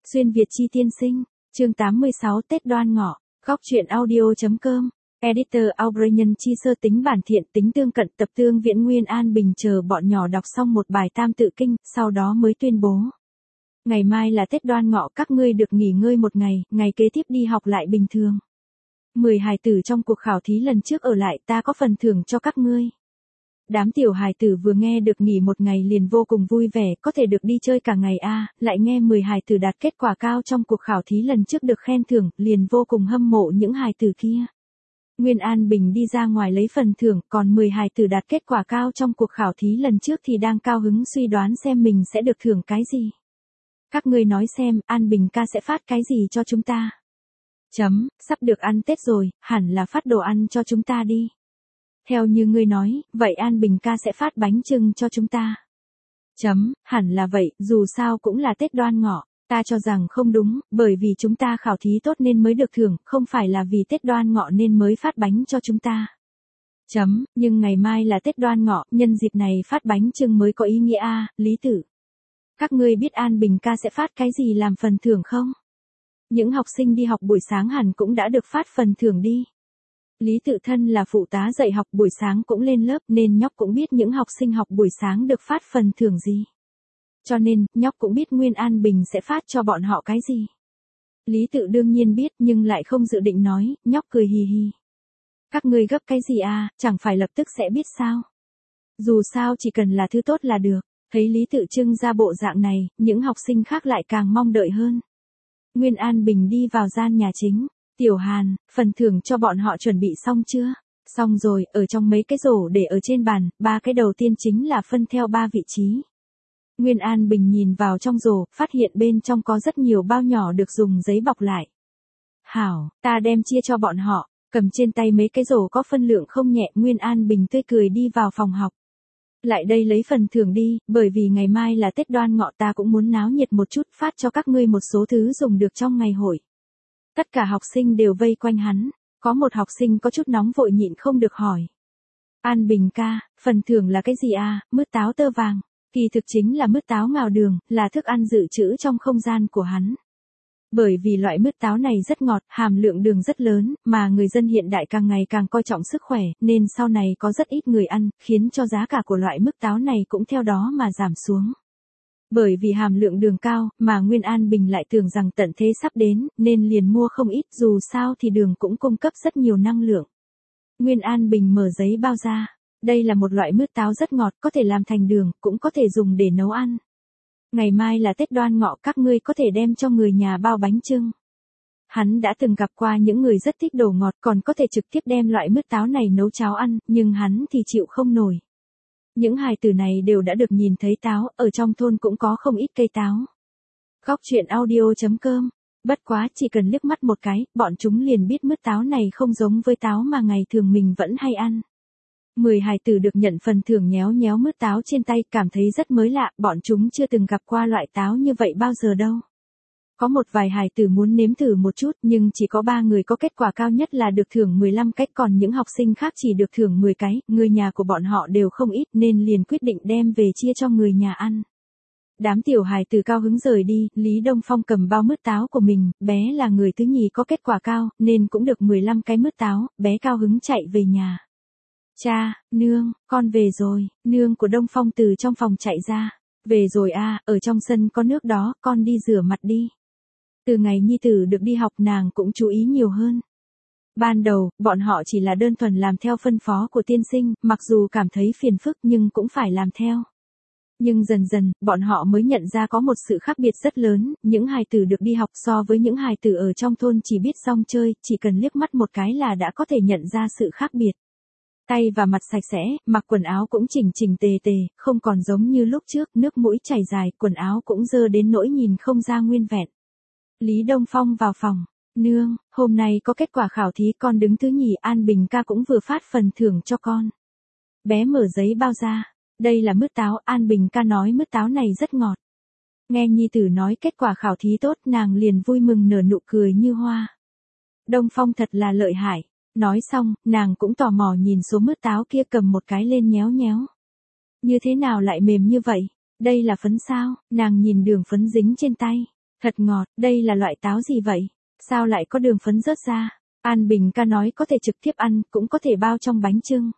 Xuyên Việt Chi tiên sinh, chương 86 Tết Đoan Ngọ, góc truyện audio.com, editor Aubrey Chi sơ tính bản thiện tính tương cận tập tương viện Nguyên An Bình chờ bọn nhỏ đọc xong một bài tam tự kinh, sau đó mới tuyên bố. Ngày mai là Tết Đoan Ngọ, các ngươi được nghỉ ngơi một ngày, ngày kế tiếp đi học lại bình thường. 10 hài tử trong cuộc khảo thí lần trước ở lại, ta có phần thưởng cho các ngươi. Đám tiểu hài tử vừa nghe được nghỉ một ngày liền vô cùng vui vẻ, có thể được đi chơi cả ngày lại nghe 10 hài tử đạt kết quả cao trong cuộc khảo thí lần trước được khen thưởng, liền vô cùng hâm mộ những hài tử kia. Nguyên An Bình đi ra ngoài lấy phần thưởng, còn 10 hài tử đạt kết quả cao trong cuộc khảo thí lần trước thì đang cao hứng suy đoán xem mình sẽ được thưởng cái gì. Các ngươi nói xem, An Bình ca sẽ phát cái gì cho chúng ta? Sắp được ăn Tết rồi, hẳn là phát đồ ăn cho chúng ta đi. Theo như ngươi nói, vậy An Bình ca sẽ phát bánh chưng cho chúng ta. Hẳn là vậy, dù sao cũng là Tết Đoan Ngọ, ta cho rằng không đúng, bởi vì chúng ta khảo thí tốt nên mới được thưởng, không phải là vì Tết Đoan Ngọ nên mới phát bánh cho chúng ta. Nhưng ngày mai là Tết Đoan Ngọ, nhân dịp này phát bánh chưng mới có ý nghĩa Lý Tử. Các ngươi biết An Bình ca sẽ phát cái gì làm phần thưởng không? Những học sinh đi học buổi sáng hẳn cũng đã được phát phần thưởng đi. Lý Tự thân là phụ tá dạy học buổi sáng cũng lên lớp nên nhóc cũng biết những học sinh học buổi sáng được phát phần thưởng gì. Cho nên, nhóc cũng biết Nguyên An Bình sẽ phát cho bọn họ cái gì. Lý Tự đương nhiên biết nhưng lại không dự định nói, nhóc cười hì hì. Các ngươi gấp cái gì chẳng phải lập tức sẽ biết sao. Dù sao chỉ cần là thứ tốt là được. Thấy Lý Tự trưng ra bộ dạng này, những học sinh khác lại càng mong đợi hơn. Nguyên An Bình đi vào gian nhà chính. Tiểu Hàn, phần thưởng cho bọn họ chuẩn bị xong chưa? Xong rồi, ở trong mấy cái rổ để ở trên bàn, 3 cái đầu tiên chính là phân theo 3 vị trí. Nguyên An Bình nhìn vào trong rổ, phát hiện bên trong có rất nhiều bao nhỏ được dùng giấy bọc lại. Hảo, ta đem chia cho bọn họ, cầm trên tay mấy cái rổ có phân lượng không nhẹ, Nguyên An Bình tươi cười đi vào phòng học. Lại đây lấy phần thưởng đi, bởi vì ngày mai là Tết Đoan Ngọ ta cũng muốn náo nhiệt một chút, phát cho các ngươi một số thứ dùng được trong ngày hội. Tất cả học sinh đều vây quanh hắn, có một học sinh có chút nóng vội nhịn không được hỏi. An Bình ca, phần thưởng là cái gì mứt táo tơ vàng, kỳ thực chính là mứt táo ngào đường, là thức ăn dự trữ trong không gian của hắn. Bởi vì loại mứt táo này rất ngọt, hàm lượng đường rất lớn, mà người dân hiện đại càng ngày càng coi trọng sức khỏe, nên sau này có rất ít người ăn, khiến cho giá cả của loại mứt táo này cũng theo đó mà giảm xuống. Bởi vì hàm lượng đường cao, mà Nguyên An Bình lại tưởng rằng tận thế sắp đến, nên liền mua không ít, dù sao thì đường cũng cung cấp rất nhiều năng lượng. Nguyên An Bình mở giấy bao ra. Đây là một loại mứt táo rất ngọt, có thể làm thành đường, cũng có thể dùng để nấu ăn. Ngày mai là Tết Đoan Ngọ, các ngươi có thể đem cho người nhà bao bánh chưng. Hắn đã từng gặp qua những người rất thích đồ ngọt, còn có thể trực tiếp đem loại mứt táo này nấu cháo ăn, nhưng hắn thì chịu không nổi. Những hài tử này đều đã được nhìn thấy táo, ở trong thôn cũng có không ít cây táo. Góc truyện audio.com, bất quá chỉ cần liếc mắt một cái, bọn chúng liền biết mứt táo này không giống với táo mà ngày thường mình vẫn hay ăn. 10 hài tử được nhận phần thưởng nhéo nhéo mứt táo trên tay, cảm thấy rất mới lạ, bọn chúng chưa từng gặp qua loại táo như vậy bao giờ đâu. Có một vài hài tử muốn nếm thử một chút nhưng chỉ có 3 người có kết quả cao nhất là được thưởng 15 cái, còn những học sinh khác chỉ được thưởng 10 cái, người nhà của bọn họ đều không ít nên liền quyết định đem về chia cho người nhà ăn. Đám tiểu hài tử cao hứng rời đi, Lý Đông Phong cầm bao mứt táo của mình, bé là người thứ nhì có kết quả cao, nên cũng được 15 cái mứt táo, bé cao hứng chạy về nhà. Cha, nương, con về rồi, nương của Đông Phong từ trong phòng chạy ra. Về rồi ở trong sân có nước đó, con đi rửa mặt đi. Từ ngày nhi tử được đi học nàng cũng chú ý nhiều hơn. Ban đầu, bọn họ chỉ là đơn thuần làm theo phân phó của tiên sinh, mặc dù cảm thấy phiền phức nhưng cũng phải làm theo. Nhưng dần dần, bọn họ mới nhận ra có một sự khác biệt rất lớn, những hài tử được đi học so với những hài tử ở trong thôn chỉ biết rong chơi, chỉ cần liếc mắt một cái là đã có thể nhận ra sự khác biệt. Tay và mặt sạch sẽ, mặc quần áo cũng chỉnh chỉnh tề tề, không còn giống như lúc trước, nước mũi chảy dài, quần áo cũng dơ đến nỗi nhìn không ra nguyên vẹn. Lý Đông Phong vào phòng, nương, hôm nay có kết quả khảo thí, con đứng thứ nhì, An Bình ca cũng vừa phát phần thưởng cho con. Bé mở giấy bao ra, đây là mứt táo, An Bình ca nói mứt táo này rất ngọt. Nghe nhi tử nói kết quả khảo thí tốt, nàng liền vui mừng nở nụ cười như hoa. Đông Phong thật là lợi hại. Nói xong, nàng cũng tò mò nhìn số mứt táo kia, cầm một cái lên nhéo nhéo. Như thế nào lại mềm như vậy? Đây là phấn sao? Nàng nhìn đường phấn dính trên tay. Thật ngọt, đây là loại táo gì vậy? Sao lại có đường phấn rớt ra? An Bình ca nói có thể trực tiếp ăn, cũng có thể bao trong bánh chưng.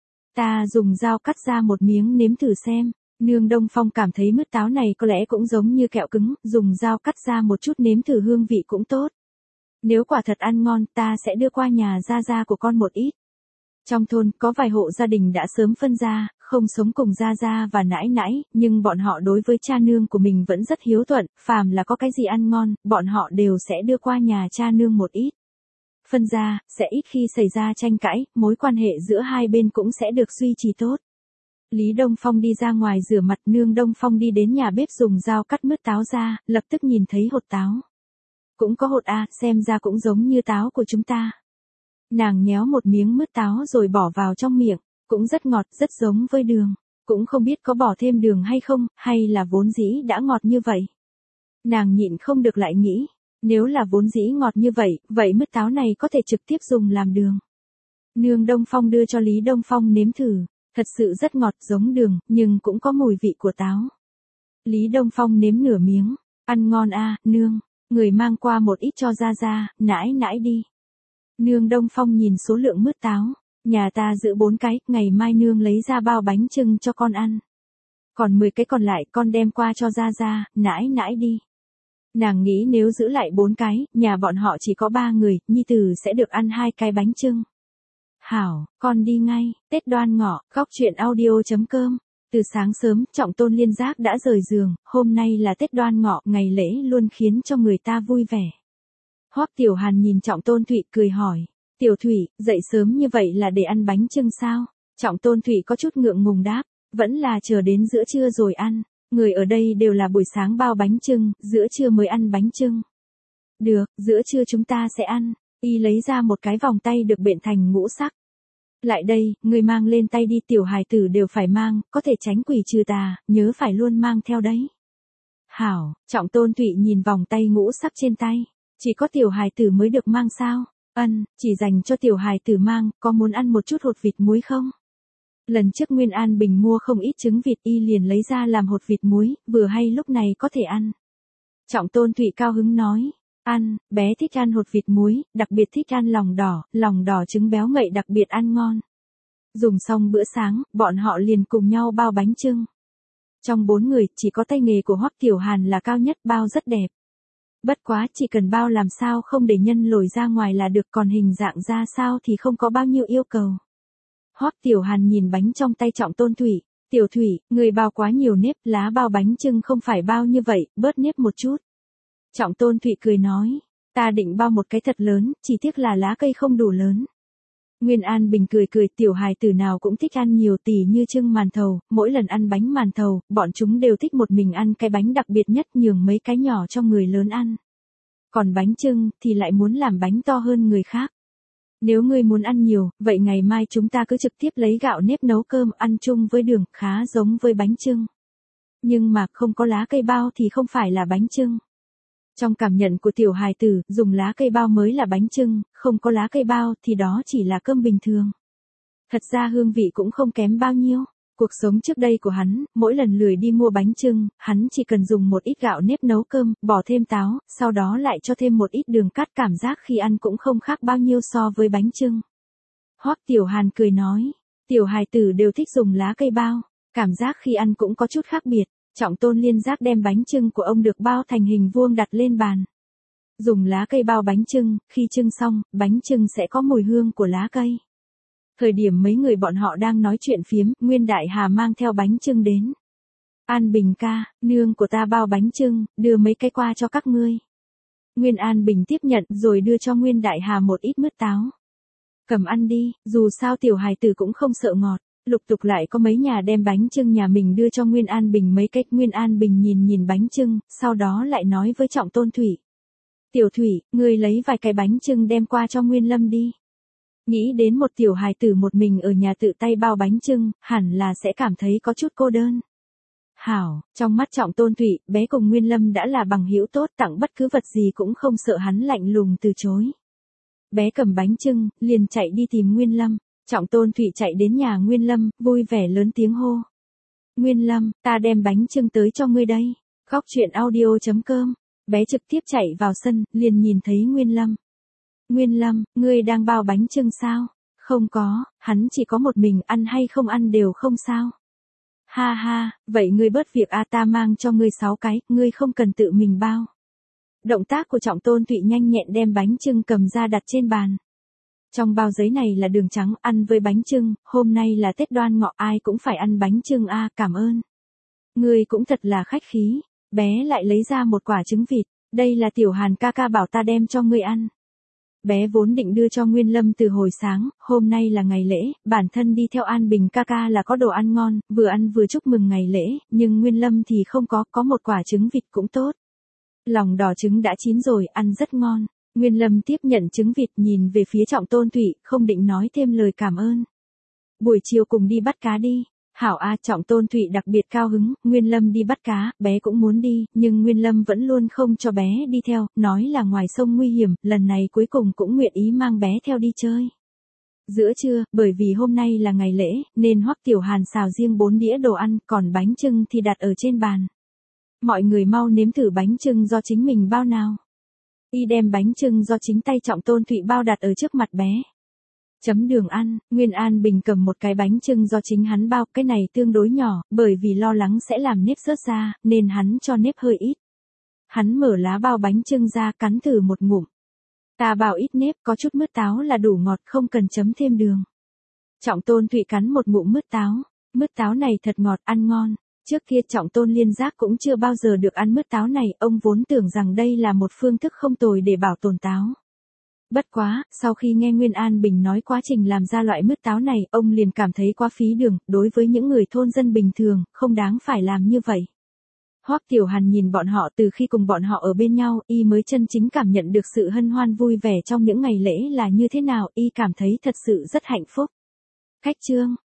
Ta dùng dao cắt ra một miếng nếm thử xem. Nương Đông Phong cảm thấy mứt táo này có lẽ cũng giống như kẹo cứng, dùng dao cắt ra một chút nếm thử hương vị cũng tốt. Nếu quả thật ăn ngon, ta sẽ đưa qua nhà Gia của con một ít. Trong thôn, có vài hộ gia đình đã sớm phân ra, không sống cùng Gia và nãi nãi, nhưng bọn họ đối với cha nương của mình vẫn rất hiếu thuận, phàm là có cái gì ăn ngon, bọn họ đều sẽ đưa qua nhà cha nương một ít. Phân ra, sẽ ít khi xảy ra tranh cãi, mối quan hệ giữa hai bên cũng sẽ được duy trì tốt. Lý Đông Phong đi ra ngoài rửa mặt, nương Đông Phong đi đến nhà bếp dùng dao cắt mứt táo ra, lập tức nhìn thấy hột táo. Cũng có hột à, xem ra cũng giống như táo của chúng ta. Nàng nhéo một miếng mứt táo rồi bỏ vào trong miệng, cũng rất ngọt, rất giống với đường. Cũng không biết có bỏ thêm đường hay không, hay là vốn dĩ đã ngọt như vậy. Nàng nhịn không được lại nghĩ, nếu là vốn dĩ ngọt như vậy, vậy mứt táo này có thể trực tiếp dùng làm đường. Nương Đông Phong đưa cho Lý Đông Phong nếm thử, thật sự rất ngọt giống đường, nhưng cũng có mùi vị của táo. Lý Đông Phong nếm nửa miếng, ăn ngon à, nương, người mang qua một ít cho Gia, nãi nãi đi. Nương Đông Phong nhìn số lượng mứt táo, nhà ta giữ 4 cái, ngày mai nương lấy ra bao bánh chưng cho con ăn. Còn 10 cái còn lại con đem qua cho Gia, nãi nãi đi. Nàng nghĩ nếu giữ lại 4 cái, nhà bọn họ chỉ có 3 người, nhi tử sẽ được ăn 2 cái bánh chưng. Hảo, con đi ngay, Tết Đoan Ngọ, góc truyện audio.com. Từ sáng sớm, Trọng Tôn Liên Giác đã rời giường, hôm nay là Tết Đoan Ngọ, ngày lễ luôn khiến cho người ta vui vẻ. Hoắc Tiểu Hàn nhìn Trọng Tôn Thụy cười hỏi, Tiểu Thụy, dậy sớm như vậy là để ăn bánh chưng sao? Trọng Tôn Thụy có chút ngượng ngùng đáp, vẫn là chờ đến giữa trưa rồi ăn, người ở đây đều là buổi sáng bao bánh chưng, giữa trưa mới ăn bánh chưng. Được, giữa trưa chúng ta sẽ ăn. Y lấy ra một cái vòng tay được bện thành ngũ sắc. Lại đây, người mang lên tay đi, tiểu hài tử đều phải mang, có thể tránh quỷ trừ tà, nhớ phải luôn mang theo đấy. Hảo, Trọng Tôn Thụy nhìn vòng tay ngũ sắc trên tay, chỉ có tiểu hài tử mới được mang sao? Ân, chỉ dành cho tiểu hài tử mang, có muốn ăn một chút hột vịt muối không? Lần trước Nguyên An Bình mua không ít trứng vịt, y liền lấy ra làm hột vịt muối, vừa hay lúc này có thể ăn. Trọng Tôn Thụy cao hứng nói. Ăn, bé thích ăn hột vịt muối, đặc biệt thích ăn lòng đỏ trứng béo ngậy đặc biệt ăn ngon. Dùng xong bữa sáng, bọn họ liền cùng nhau bao bánh chưng. Trong 4 người, chỉ có tay nghề của Hoắc Tiểu Hàn là cao nhất, bao rất đẹp. Bất quá, chỉ cần bao làm sao không để nhân lồi ra ngoài là được, còn hình dạng ra sao thì không có bao nhiêu yêu cầu. Hoắc Tiểu Hàn nhìn bánh trong tay Trọng Tôn Thụy, Tiểu Thụy, người bao quá nhiều nếp, lá bao bánh chưng không phải bao như vậy, bớt nếp một chút. Trọng Tôn Thụy cười nói, ta định bao một cái thật lớn, chỉ tiếc là lá cây không đủ lớn. Nguyên An Bình cười cười, tiểu hài tử nào cũng thích ăn nhiều, tỉ như trưng màn thầu, mỗi lần ăn bánh màn thầu, bọn chúng đều thích một mình ăn cái bánh đặc biệt nhất, nhường mấy cái nhỏ cho người lớn ăn. Còn bánh chưng thì lại muốn làm bánh to hơn người khác. Nếu ngươi muốn ăn nhiều, vậy ngày mai chúng ta cứ trực tiếp lấy gạo nếp nấu cơm ăn chung với đường, khá giống với bánh chưng. Nhưng mà không có lá cây bao thì không phải là bánh chưng. Trong cảm nhận của tiểu hài tử, dùng lá cây bao mới là bánh chưng, không có lá cây bao thì đó chỉ là cơm bình thường. Thật ra hương vị cũng không kém bao nhiêu. Cuộc sống trước đây của hắn, mỗi lần lười đi mua bánh chưng, hắn chỉ cần dùng một ít gạo nếp nấu cơm, bỏ thêm táo, sau đó lại cho thêm một ít đường cát, cảm giác khi ăn cũng không khác bao nhiêu so với bánh chưng. Hoắc Tiểu Hàn cười nói, tiểu hài tử đều thích dùng lá cây bao, cảm giác khi ăn cũng có chút khác biệt. Trọng Tôn Liên Giác đem bánh chưng của ông được bao thành hình vuông đặt lên bàn. Dùng lá cây bao bánh chưng, khi chưng xong, bánh chưng sẽ có mùi hương của lá cây. Thời điểm mấy người bọn họ đang nói chuyện phiếm, Nguyên Đại Hà mang theo bánh chưng đến. An Bình ca, nương của ta bao bánh chưng, đưa mấy cái qua cho các ngươi. Nguyên An Bình tiếp nhận rồi đưa cho Nguyên Đại Hà một ít mứt táo. Cầm ăn đi, dù sao tiểu hài tử cũng không sợ ngọt. Lục tục lại có mấy nhà đem bánh chưng nhà mình đưa cho Nguyên An Bình mấy cách. Nguyên An Bình nhìn bánh chưng, sau đó lại nói với Trọng Tôn Thụy. Tiểu Thụy, ngươi lấy vài cái bánh chưng đem qua cho Nguyên Lâm đi. Nghĩ đến một tiểu hài tử một mình ở nhà tự tay bao bánh chưng, hẳn là sẽ cảm thấy có chút cô đơn. Hảo, trong mắt Trọng Tôn Thụy, bé cùng Nguyên Lâm đã là bằng hữu tốt, tặng bất cứ vật gì cũng không sợ hắn lạnh lùng từ chối. Bé cầm bánh chưng, liền chạy đi tìm Nguyên Lâm. Trọng Tôn Thụy chạy đến nhà Nguyên Lâm, vui vẻ lớn tiếng hô. Nguyên Lâm, ta đem bánh chưng tới cho ngươi đây. Góc truyện audio.com Bé trực tiếp chạy vào sân, liền nhìn thấy Nguyên Lâm. Nguyên Lâm, ngươi đang bao bánh chưng sao? Không có, hắn chỉ có một mình, ăn hay không ăn đều không sao. Ha ha, vậy ngươi bớt việc ta mang cho ngươi 6 cái, ngươi không cần tự mình bao. Động tác của Trọng Tôn Thụy nhanh nhẹn đem bánh chưng cầm ra đặt trên bàn. Trong bao giấy này là đường trắng, ăn với bánh chưng, hôm nay là Tết Đoan Ngọ, ai cũng phải ăn bánh chưng cảm ơn. Ngươi cũng thật là khách khí. Bé lại lấy ra một quả trứng vịt, đây là Tiểu Hàn ca ca bảo ta đem cho ngươi ăn. Bé vốn định đưa cho Nguyên Lâm từ hồi sáng, hôm nay là ngày lễ, bản thân đi theo An Bình ca ca là có đồ ăn ngon, vừa ăn vừa chúc mừng ngày lễ, nhưng Nguyên Lâm thì không có một quả trứng vịt cũng tốt. Lòng đỏ trứng đã chín rồi, ăn rất ngon. Nguyên Lâm tiếp nhận trứng vịt, nhìn về phía Trọng Tôn Thụy, không định nói thêm lời cảm ơn. Buổi chiều cùng đi bắt cá đi. Hảo Trọng Tôn Thụy đặc biệt cao hứng, Nguyên Lâm đi bắt cá, bé cũng muốn đi, nhưng Nguyên Lâm vẫn luôn không cho bé đi theo, nói là ngoài sông nguy hiểm, lần này cuối cùng cũng nguyện ý mang bé theo đi chơi. Giữa trưa, bởi vì hôm nay là ngày lễ, nên Hoắc Tiểu Hàn xào riêng 4 đĩa đồ ăn, còn bánh chưng thì đặt ở trên bàn. Mọi người mau nếm thử bánh chưng do chính mình bao nào. Y đem bánh chưng do chính tay Trọng Tôn Thụy bao đặt ở trước mặt bé. Chấm đường ăn, Nguyên An Bình cầm một cái bánh chưng do chính hắn bao, cái này tương đối nhỏ, bởi vì lo lắng sẽ làm nếp rớt ra, nên hắn cho nếp hơi ít. Hắn mở lá bao bánh chưng ra, cắn thử một ngụm. Ta bảo ít nếp, có chút mứt táo là đủ ngọt, không cần chấm thêm đường. Trọng Tôn Thụy cắn một ngụm mứt táo này thật ngọt, ăn ngon. Trước kia Trọng Tôn Liên Giác cũng chưa bao giờ được ăn mứt táo này, ông vốn tưởng rằng đây là một phương thức không tồi để bảo tồn táo. Bất quá, sau khi nghe Nguyên An Bình nói quá trình làm ra loại mứt táo này, ông liền cảm thấy quá phí đường, đối với những người thôn dân bình thường, không đáng phải làm như vậy. Hoắc Tiểu Hàn nhìn bọn họ, từ khi cùng bọn họ ở bên nhau, y mới chân chính cảm nhận được sự hân hoan vui vẻ trong những ngày lễ là như thế nào, y cảm thấy thật sự rất hạnh phúc. Khách trương,